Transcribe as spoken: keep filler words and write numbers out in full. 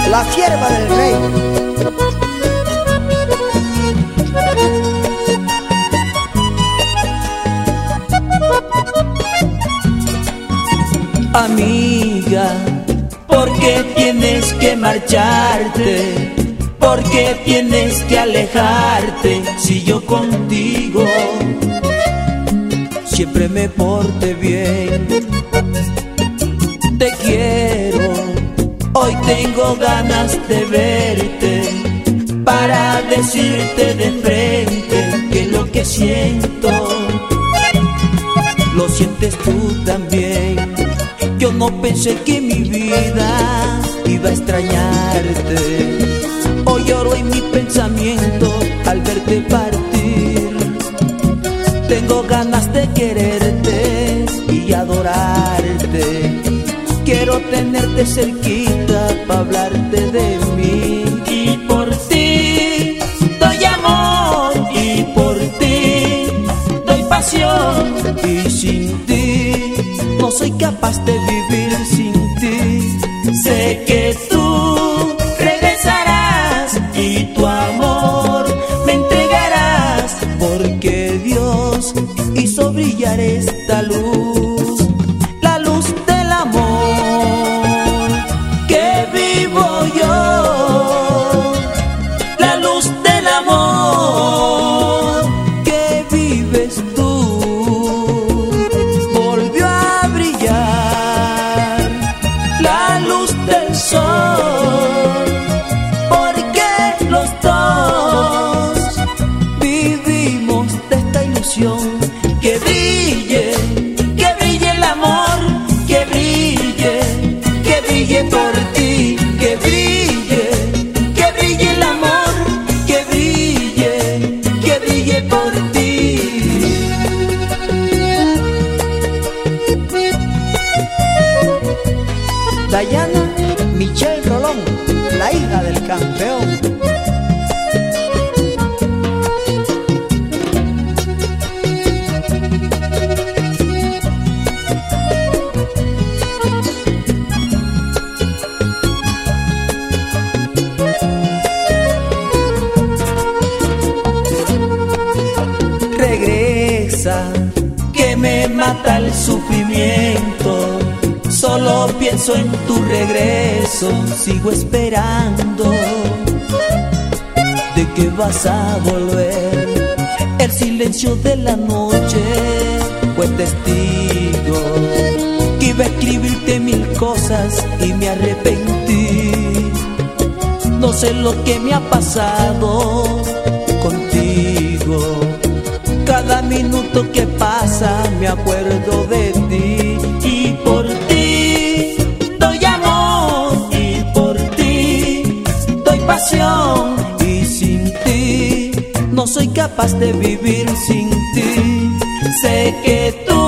la sierva del rey. Amiga, ¿por qué tienes que marcharte? ¿Por qué tienes que alejarte? Si yo contigo siempre me porté bien. Te quiero, hoy tengo ganas de verte, para decirte de frente que lo que siento lo sientes tú también. Yo no pensé que mi vida iba a extrañarte. Hoy lloro en mi pensamiento al verte partir. Tengo ganas de quererte y adorarte. Quiero tenerte cerquita para hablarte de mí. Y por ti doy amor, y por ti doy pasión. Y sin ti no soy capaz de vivir sin ti. Sé que tú regresarás y tu amor me entregarás, porque Dios hizo brillar esta luz, la luz del amor que vivo yo, la luz del amor que vives tú. Volvió a brillar la luz del sol, porque los dos vivimos de esta ilusión. Que brille, que brille el amor, que brille, que brille por ti. Que brille, que brille el amor, que brille, que brille por ti. Dayana Michelle Rolón, la hija del campeón. Regresa, que me mata el sufrimiento. Solo pienso en tu regreso, sigo esperando de que vas a volver. El silencio de la noche fue testigo que iba a escribirte mil cosas y me arrepentí. No sé lo que me ha pasado contigo. Cada minuto que pasa me acuerdo de ti. Y por ti doy amor, y por ti doy pasión. Y sin ti no soy capaz de vivir sin ti. Sé que tú